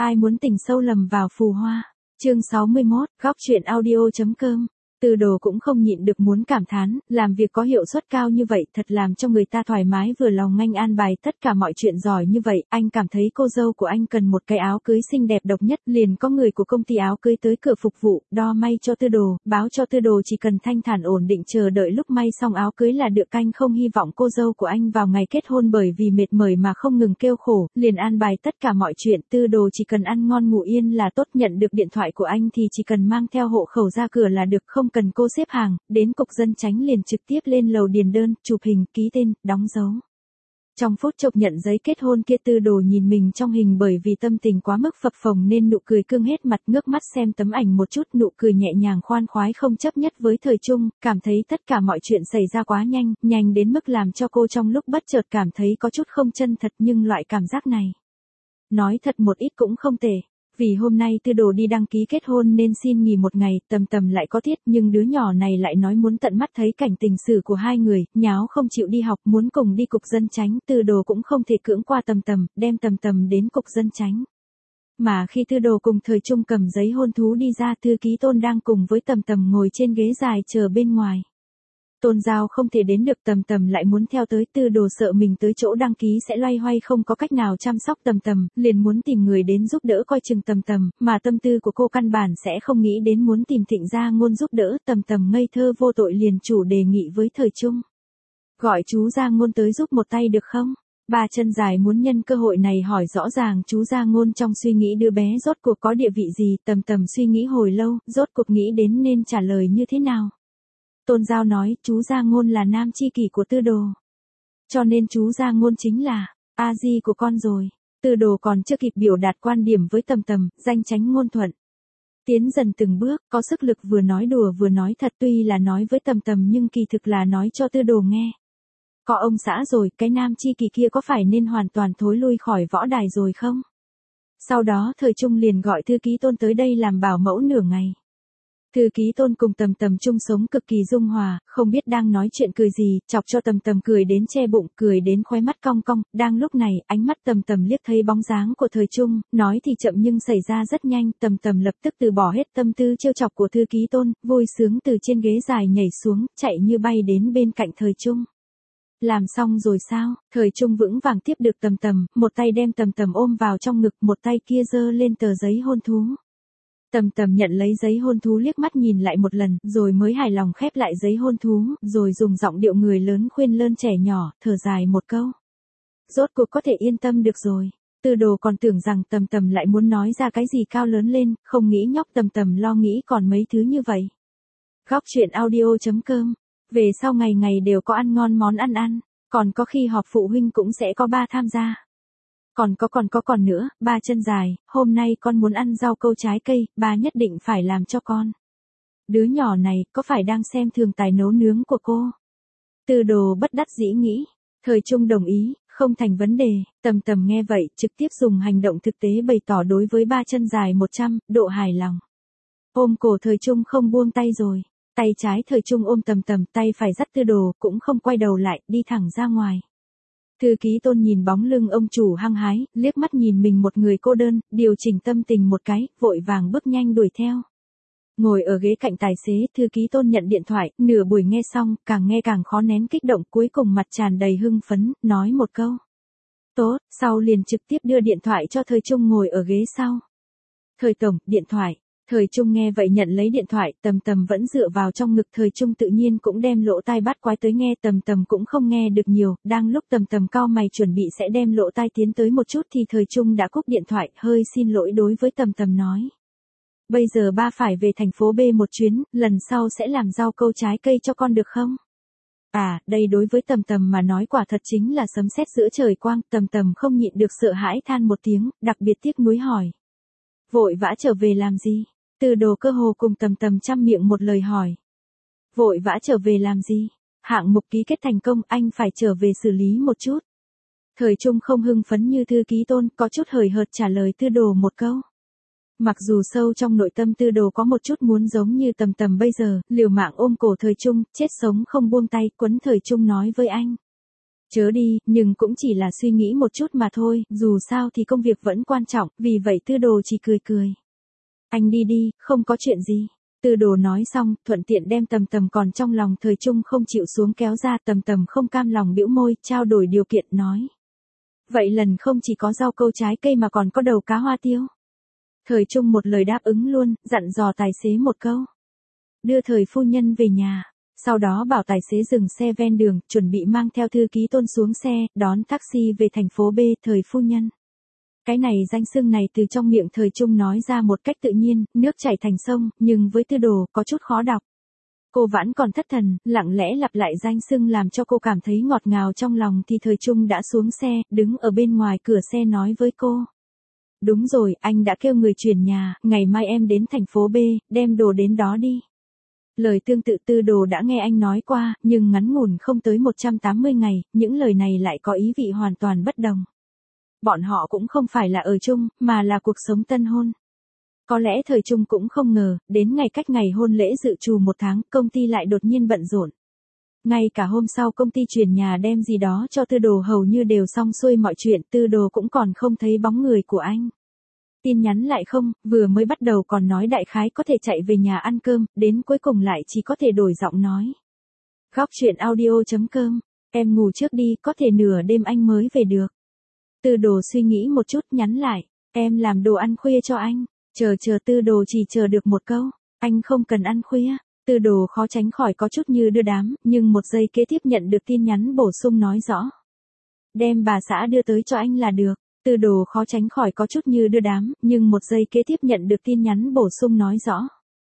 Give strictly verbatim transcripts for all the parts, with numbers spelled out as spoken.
Ai muốn tình sâu lầm vào phù hoa. Chương sáu mươi mốt, góc truyện audio.com. Tư Đồ cũng không nhịn được muốn cảm thán, làm việc có hiệu suất cao như vậy thật làm cho người ta thoải mái vừa lòng. Anh an bài tất cả mọi chuyện giỏi như vậy, anh cảm thấy cô dâu của anh cần một cái áo cưới xinh đẹp độc nhất, liền có người của công ty áo cưới tới cửa phục vụ, đo may cho Tư Đồ, báo cho Tư Đồ chỉ cần thanh thản ổn định chờ đợi lúc may xong áo cưới là được. Anh không hy vọng cô dâu của anh vào ngày kết hôn bởi vì mệt mỏi mà không ngừng kêu khổ, liền an bài tất cả mọi chuyện. Tư Đồ chỉ cần ăn ngon ngủ yên là tốt, nhận được điện thoại của anh thì chỉ cần mang theo hộ khẩu ra cửa là được, không cần cô xếp hàng, đến cục dân chánh liền trực tiếp lên lầu điền đơn, chụp hình, ký tên, đóng dấu. Trong phút chốc nhận giấy kết hôn kia, Tư Đồ nhìn mình trong hình bởi vì tâm tình quá mức phập phồng nên nụ cười cương hết mặt, ngước mắt xem tấm ảnh một chút, nụ cười nhẹ nhàng khoan khoái không chấp nhất với Thời Trung, cảm thấy tất cả mọi chuyện xảy ra quá nhanh, nhanh đến mức làm cho cô trong lúc bất chợt cảm thấy có chút không chân thật, nhưng loại cảm giác này, nói thật một ít cũng không tệ. Vì hôm nay Tư Đồ đi đăng ký kết hôn nên xin nghỉ một ngày, Tầm Tầm lại có tiết, nhưng đứa nhỏ này lại nói muốn tận mắt thấy cảnh tình sử của hai người, nháo không chịu đi học, muốn cùng đi cục dân chánh. Tư Đồ cũng không thể cưỡng qua Tầm Tầm, đem Tầm Tầm đến cục dân chánh. Mà khi Tư Đồ cùng Thời Trung cầm giấy hôn thú đi ra, thư ký Tôn đang cùng với Tầm Tầm ngồi trên ghế dài chờ bên ngoài. Tôn Giao không thể đến được, Tầm Tầm lại muốn theo tới. Tư Đồ sợ mình tới chỗ đăng ký sẽ loay hoay không có cách nào chăm sóc Tầm Tầm, liền muốn tìm người đến giúp đỡ coi chừng Tầm Tầm, mà tâm tư của cô căn bản sẽ không nghĩ đến muốn tìm Thịnh Gia Ngôn giúp đỡ. Tầm Tầm ngây thơ vô tội liền chủ đề nghị với Thời Trung. Gọi chú Gia Ngôn tới giúp một tay được không? Ba Chân Dài muốn nhân cơ hội này hỏi rõ ràng chú Gia Ngôn trong suy nghĩ đứa bé rốt cuộc có địa vị gì. Tầm Tầm suy nghĩ hồi lâu, rốt cuộc nghĩ đến nên trả lời như thế nào. Tôn Giao nói, chú Gia Ngôn là nam chi kỷ của Tư Đồ. Cho nên chú Gia Ngôn chính là a di của con rồi. Tư Đồ còn chưa kịp biểu đạt quan điểm với Tầm Tầm, danh chánh ngôn thuận. Tiến dần từng bước, có sức lực, vừa nói đùa vừa nói thật, tuy là nói với Tầm Tầm nhưng kỳ thực là nói cho Tư Đồ nghe. Có ông xã rồi, cái nam chi kỷ kia có phải nên hoàn toàn thối lui khỏi võ đài rồi không? Sau đó Thời Trung liền gọi thư ký Tôn tới đây làm bảo mẫu nửa ngày. Thư ký Tôn cùng Tầm Tầm chung sống cực kỳ dung hòa, không biết đang nói chuyện cười gì, chọc cho Tầm Tầm cười đến che bụng, cười đến khóe mắt cong cong. Đang lúc này, ánh mắt Tầm Tầm liếc thấy bóng dáng của Thời Trung, nói thì chậm nhưng xảy ra rất nhanh. Tầm Tầm lập tức từ bỏ hết tâm tư trêu chọc của thư ký Tôn, vui sướng từ trên ghế dài nhảy xuống, chạy như bay đến bên cạnh Thời Trung. Làm xong rồi sao? Thời Trung vững vàng tiếp được Tầm Tầm, một tay đem Tầm Tầm ôm vào trong ngực, một tay kia giơ lên tờ giấy hôn thú. Tầm Tầm nhận lấy giấy hôn thú liếc mắt nhìn lại một lần, rồi mới hài lòng khép lại giấy hôn thú, rồi dùng giọng điệu người lớn khuyên lơn trẻ nhỏ, thở dài một câu. Rốt cuộc có thể yên tâm được rồi. Tư Đồ còn tưởng rằng Tầm Tầm lại muốn nói ra cái gì cao lớn lên, không nghĩ nhóc Tầm Tầm lo nghĩ còn mấy thứ như vậy. Góc truyện audio.com. Về sau ngày ngày đều có ăn ngon món ăn ăn, còn có khi họp phụ huynh cũng sẽ có ba tham gia. Còn có còn có còn nữa, Ba Chân Dài, hôm nay con muốn ăn rau câu trái cây, ba nhất định phải làm cho con. Đứa nhỏ này, có phải đang xem thường tài nấu nướng của cô? Tư Đồ bất đắc dĩ nghĩ. Thời Trung đồng ý, không thành vấn đề. Tầm Tầm nghe vậy, trực tiếp dùng hành động thực tế bày tỏ đối với Ba Chân Dài một trăm độ hài lòng. Ôm cổ Thời Trung không buông tay rồi. Tay trái Thời Trung ôm Tầm Tầm, tay phải dắt Tư Đồ, cũng không quay đầu lại, đi thẳng ra ngoài. Thư ký Tôn nhìn bóng lưng ông chủ hăng hái, liếc mắt nhìn mình một người cô đơn, điều chỉnh tâm tình một cái, vội vàng bước nhanh đuổi theo. Ngồi ở ghế cạnh tài xế, Thư ký Tôn nhận điện thoại, nửa buổi nghe xong, càng nghe càng khó nén kích động, cuối cùng mặt tràn đầy hưng phấn, nói một câu. Tốt, sau liền trực tiếp đưa điện thoại cho Thời Trung ngồi ở ghế sau. Thời Tổng, điện thoại. Thời Trung nghe vậy nhận lấy điện thoại, Tầm Tầm vẫn dựa vào trong ngực. Thời Trung tự nhiên cũng đem lỗ tai bắt quái tới nghe, Tầm Tầm cũng không nghe được nhiều. Đang lúc Tầm Tầm cau mày chuẩn bị sẽ đem lỗ tai tiến tới một chút thì Thời Trung đã cúp điện thoại, hơi xin lỗi đối với Tầm Tầm nói. Bây giờ ba phải về thành phố B một chuyến, lần sau sẽ làm rau câu trái cây cho con được không? À, đây đối với Tầm Tầm mà nói quả thật chính là sấm sét giữa trời quang. Tầm Tầm không nhịn được sợ hãi than một tiếng, đặc biệt tiếc nuối hỏi. Vội vã trở về làm gì? Tư Đồ cơ hồ cùng Tầm Tầm trăm miệng một lời hỏi. Vội vã trở về làm gì? Hạng mục ký kết thành công, anh phải trở về xử lý một chút. Thời Trung không hưng phấn như thư ký Tôn, có chút hời hợt trả lời Tư Đồ một câu. Mặc dù sâu trong nội tâm Tư Đồ có một chút muốn giống như Tầm Tầm bây giờ, liều mạng ôm cổ Thời Trung, chết sống không buông tay, quấn Thời Trung nói với anh. Chớ đi, nhưng cũng chỉ là suy nghĩ một chút mà thôi, dù sao thì công việc vẫn quan trọng, vì vậy Tư Đồ chỉ cười cười. Anh đi đi, không có chuyện gì. Tư Đồ nói xong, thuận tiện đem Tầm Tầm còn trong lòng Thời Trung không chịu xuống kéo ra. Tầm Tầm không cam lòng bĩu môi, trao đổi điều kiện nói. Vậy lần không chỉ có rau câu trái cây mà còn có đầu cá hoa tiêu. Thời Trung một lời đáp ứng luôn, dặn dò tài xế một câu. Đưa Thời phu nhân về nhà. Sau đó bảo tài xế dừng xe ven đường, chuẩn bị mang theo thư ký Tôn xuống xe, đón taxi về thành phố B. Thời phu nhân. Cái này danh xưng này từ trong miệng Thời Trung nói ra một cách tự nhiên, nước chảy thành sông, nhưng với Tư Đồ có chút khó đọc. Cô vẫn còn thất thần, lặng lẽ lặp lại danh xưng làm cho cô cảm thấy ngọt ngào trong lòng thì Thời Trung đã xuống xe, đứng ở bên ngoài cửa xe nói với cô. Đúng rồi, anh đã kêu người chuyển nhà, ngày mai em đến thành phố B, đem đồ đến đó đi. Lời tương tự Tư Đồ đã nghe anh nói qua, nhưng ngắn ngủn không tới một trăm tám mươi ngày, những lời này lại có ý vị hoàn toàn bất đồng. Bọn họ cũng không phải là ở chung, mà là cuộc sống tân hôn. Có lẽ Thời Trung cũng không ngờ, đến ngày cách ngày hôn lễ dự trù một tháng, công ty lại đột nhiên bận rộn. Ngay cả hôm sau công ty chuyển nhà đem gì đó cho Tư Đồ hầu như đều xong xuôi mọi chuyện, Tư Đồ cũng còn không thấy bóng người của anh. Tin nhắn lại không, vừa mới bắt đầu còn nói đại khái có thể chạy về nhà ăn cơm, đến cuối cùng lại chỉ có thể đổi giọng nói. Góc truyện audio chấm com, em ngủ trước đi, có thể nửa đêm anh mới về được. Tư Đồ suy nghĩ một chút nhắn lại, em làm đồ ăn khuya cho anh. Chờ chờ Tư Đồ chỉ chờ được một câu, anh không cần ăn khuya. Tư Đồ khó tránh khỏi có chút như đưa đám, nhưng một giây kế tiếp nhận được tin nhắn bổ sung nói rõ. Đem bà xã đưa tới cho anh là được. Tư Đồ khó tránh khỏi có chút như đưa đám, nhưng một giây kế tiếp nhận được tin nhắn bổ sung nói rõ.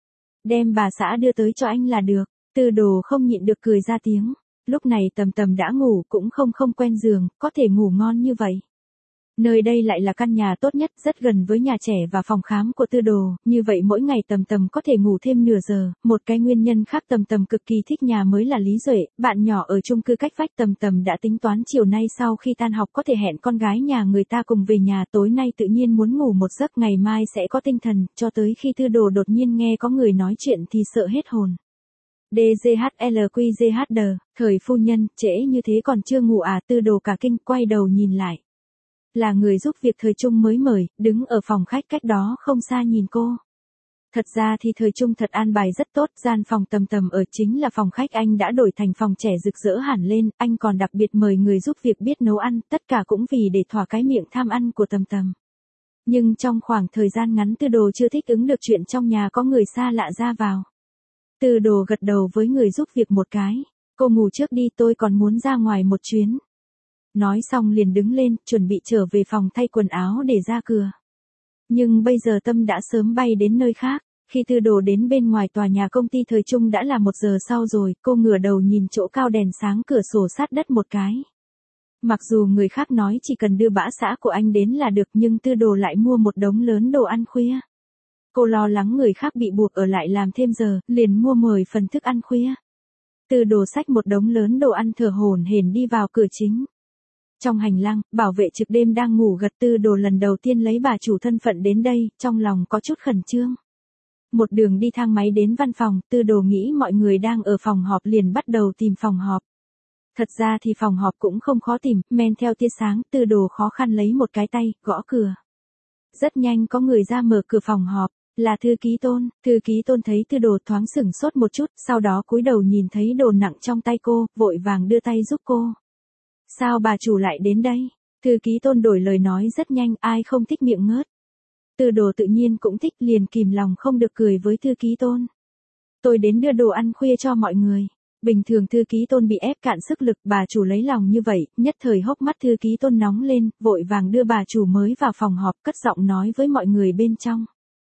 Đem bà xã đưa tới cho anh là được. Tư Đồ không nhịn được cười ra tiếng. Lúc này Tầm Tầm đã ngủ cũng không không quen giường, có thể ngủ ngon như vậy. Nơi đây lại là căn nhà tốt nhất, rất gần với nhà trẻ và phòng khám của Tư Đồ, như vậy mỗi ngày Tầm Tầm có thể ngủ thêm nửa giờ. Một cái nguyên nhân khác Tầm Tầm cực kỳ thích nhà mới là Lý Duệ, bạn nhỏ ở chung cư cách vách. Tầm Tầm đã tính toán chiều nay sau khi tan học có thể hẹn con gái nhà người ta cùng về nhà, tối nay tự nhiên muốn ngủ một giấc, ngày mai sẽ có tinh thần, cho tới khi Tư Đồ đột nhiên nghe có người nói chuyện thì sợ hết hồn. đê giê hát lờ quy giê hát đê, Thời phu nhân, trễ như thế còn chưa ngủ à? Tư Đồ cả kinh quay đầu nhìn lại. Là người giúp việc Thời Trung mới mời, đứng ở phòng khách cách đó không xa nhìn cô. Thật ra thì Thời Trung thật an bài rất tốt, gian phòng Tầm Tầm ở chính là phòng khách anh đã đổi thành phòng trẻ rực rỡ hẳn lên, anh còn đặc biệt mời người giúp việc biết nấu ăn, tất cả cũng vì để thỏa cái miệng tham ăn của Tầm Tầm. Nhưng trong khoảng thời gian ngắn Tư Đồ chưa thích ứng được chuyện trong nhà có người xa lạ ra vào. Tư Đồ gật đầu với người giúp việc một cái, cô ngủ trước đi, tôi còn muốn ra ngoài một chuyến. Nói xong liền đứng lên, chuẩn bị trở về phòng thay quần áo để ra cửa. Nhưng bây giờ tâm đã sớm bay đến nơi khác, khi Tư Đồ đến bên ngoài tòa nhà công ty Thời Trung đã là một giờ sau rồi, cô ngửa đầu nhìn chỗ cao đèn sáng cửa sổ sát đất một cái. Mặc dù người khác nói chỉ cần đưa bã xã của anh đến là được, nhưng Tư Đồ lại mua một đống lớn đồ ăn khuya. Cô lo lắng người khác bị buộc ở lại làm thêm giờ, liền mua mười phần thức ăn khuya. Tư Đồ xách một đống lớn đồ ăn thở hổn hển đi vào cửa chính. Trong hành lang, bảo vệ trực đêm đang ngủ gật. Tư Đồ lần đầu tiên lấy bà chủ thân phận đến đây, trong lòng có chút khẩn trương. Một đường đi thang máy đến văn phòng, Tư Đồ nghĩ mọi người đang ở phòng họp liền bắt đầu tìm phòng họp. Thật ra thì phòng họp cũng không khó tìm, men theo tia sáng, Tư Đồ khó khăn lấy một cái tay, gõ cửa. Rất nhanh có người ra mở cửa phòng họp, là thư ký Tôn. Thư ký Tôn thấy Tư Đồ thoáng sửng sốt một chút, sau đó cúi đầu nhìn thấy đồ nặng trong tay cô, vội vàng đưa tay giúp cô. Sao bà chủ lại đến đây? Thư ký Tôn đổi lời nói rất nhanh, ai không thích miệng ngớt. Tư Đồ tự nhiên cũng thích, liền kìm lòng không được cười với thư ký Tôn. Tôi đến đưa đồ ăn khuya cho mọi người. Bình thường thư ký Tôn bị ép cạn sức lực, bà chủ lấy lòng như vậy, nhất thời hốc mắt thư ký Tôn nóng lên, vội vàng đưa bà chủ mới vào phòng họp, cất giọng nói với mọi người bên trong.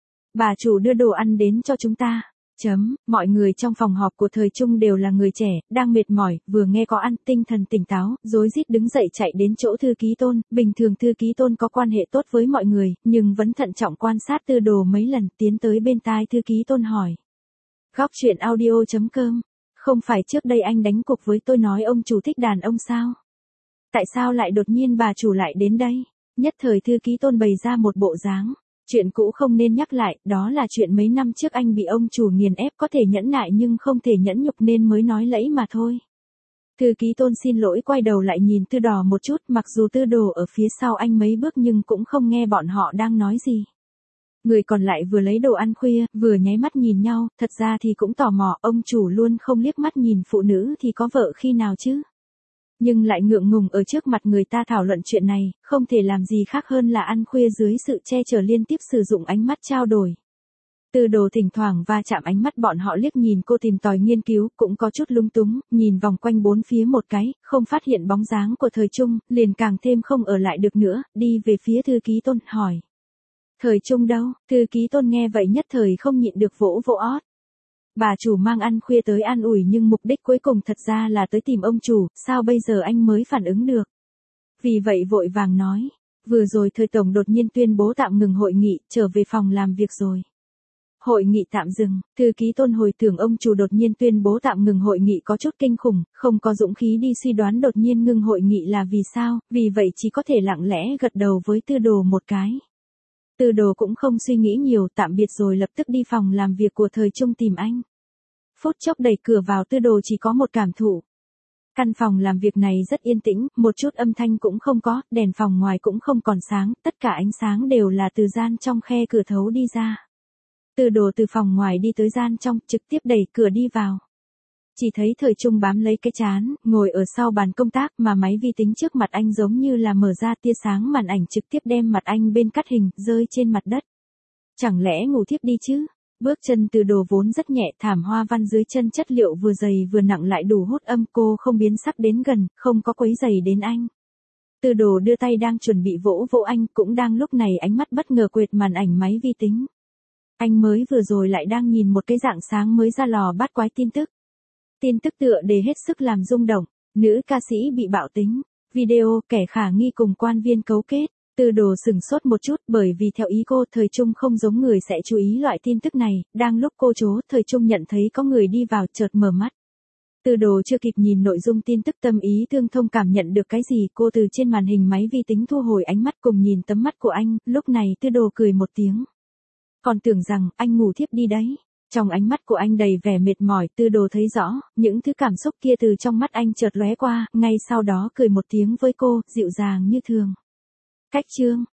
Bà chủ đưa đồ ăn đến cho chúng ta. Chấm, mọi người trong phòng họp của Thời Trung đều là người trẻ, đang mệt mỏi, vừa nghe có ăn, tinh thần tỉnh táo, rối rít đứng dậy chạy đến chỗ thư ký Tôn. Bình thường thư ký Tôn có quan hệ tốt với mọi người, nhưng vẫn thận trọng quan sát Tư Đồ mấy lần, tiến tới bên tai thư ký Tôn hỏi. Góc truyện audio chấm com, không phải trước đây anh đánh cuộc với tôi nói ông chủ thích đàn ông sao? Tại sao lại đột nhiên bà chủ lại đến đây? Nhất thời thư ký Tôn bày ra một bộ dáng. Chuyện cũ không nên nhắc lại, đó là chuyện mấy năm trước anh bị ông chủ nghiền ép, có thể nhẫn nại nhưng không thể nhẫn nhục nên mới nói lẫy mà thôi. Thư ký Tôn xin lỗi quay đầu lại nhìn Tư Đỏ một chút, mặc dù Tư Đồ ở phía sau anh mấy bước nhưng cũng không nghe bọn họ đang nói gì. Người còn lại vừa lấy đồ ăn khuya, vừa nháy mắt nhìn nhau, thật ra thì cũng tò mò, ông chủ luôn không liếc mắt nhìn phụ nữ thì có vợ khi nào chứ. Nhưng lại ngượng ngùng ở trước mặt người ta thảo luận chuyện này, không thể làm gì khác hơn là ăn khuya dưới sự che chở liên tiếp sử dụng ánh mắt trao đổi. Tư Đồ thỉnh thoảng va chạm ánh mắt bọn họ liếc nhìn cô tìm tòi nghiên cứu, cũng có chút lung túng, nhìn vòng quanh bốn phía một cái, không phát hiện bóng dáng của Thời Trung, liền càng thêm không ở lại được nữa, đi về phía Thư ký Tôn, hỏi. Thời Trung đâu? Thư ký Tôn nghe vậy nhất thời không nhịn được vỗ vỗ ót. Bà chủ mang ăn khuya tới an ủi nhưng mục đích cuối cùng thật ra là tới tìm ông chủ, sao bây giờ anh mới phản ứng được? Vì vậy vội vàng nói, vừa rồi Thời Tổng đột nhiên tuyên bố tạm ngừng hội nghị, trở về phòng làm việc rồi. Hội nghị tạm dừng, Thư ký Tôn hồi tưởng ông chủ đột nhiên tuyên bố tạm ngừng hội nghị có chút kinh khủng, không có dũng khí đi suy đoán đột nhiên ngừng hội nghị là vì sao, vì vậy chỉ có thể lặng lẽ gật đầu với Tư Đồ một cái. Tư Đồ cũng không suy nghĩ nhiều, tạm biệt rồi lập tức đi phòng làm việc của Thời Trung tìm anh. Phút chốc đẩy cửa vào, Tư Đồ chỉ có một cảm thụ. Căn phòng làm việc này rất yên tĩnh, một chút âm thanh cũng không có, đèn phòng ngoài cũng không còn sáng, tất cả ánh sáng đều là từ gian trong khe cửa thấu đi ra. Tư Đồ từ phòng ngoài đi tới gian trong, trực tiếp đẩy cửa đi vào. Chỉ thấy Thời Trung bám lấy cái trán, ngồi ở sau bàn công tác mà máy vi tính trước mặt anh giống như là mở ra, tia sáng màn ảnh trực tiếp đem mặt anh bên cắt hình, rơi trên mặt đất. Chẳng lẽ ngủ thiếp đi chứ? Bước chân Tư Đồ vốn rất nhẹ, thảm hoa văn dưới chân chất liệu vừa dày vừa nặng lại đủ hút âm, cô không biến sắc đến gần, không có quấy rầy đến anh. Tư Đồ đưa tay đang chuẩn bị vỗ vỗ anh, cũng đang lúc này ánh mắt bất ngờ quệt màn ảnh máy vi tính. Anh mới vừa rồi lại đang nhìn một cái dạng sáng mới ra lò bát quái tin tức. Tin tức tựa đề hết sức làm rung động, nữ ca sĩ bị bạo tính, video kẻ khả nghi cùng quan viên cấu kết. Tư Đồ sừng sốt một chút, bởi vì theo ý cô Thời Trung không giống người sẽ chú ý loại tin tức này, đang lúc cô chố, Thời Trung nhận thấy có người đi vào, chợt mở mắt. Tư Đồ chưa kịp nhìn nội dung tin tức tâm ý tương thông cảm nhận được cái gì, cô từ trên màn hình máy vi tính thu hồi ánh mắt cùng nhìn tấm mắt của anh, lúc này Tư Đồ cười một tiếng. Còn tưởng rằng anh ngủ thiếp đi đấy. Trong ánh mắt của anh đầy vẻ mệt mỏi, Tư Đồ thấy rõ, những thứ cảm xúc kia từ trong mắt anh chợt lóe qua, ngay sau đó cười một tiếng với cô, dịu dàng như thường. Cách chương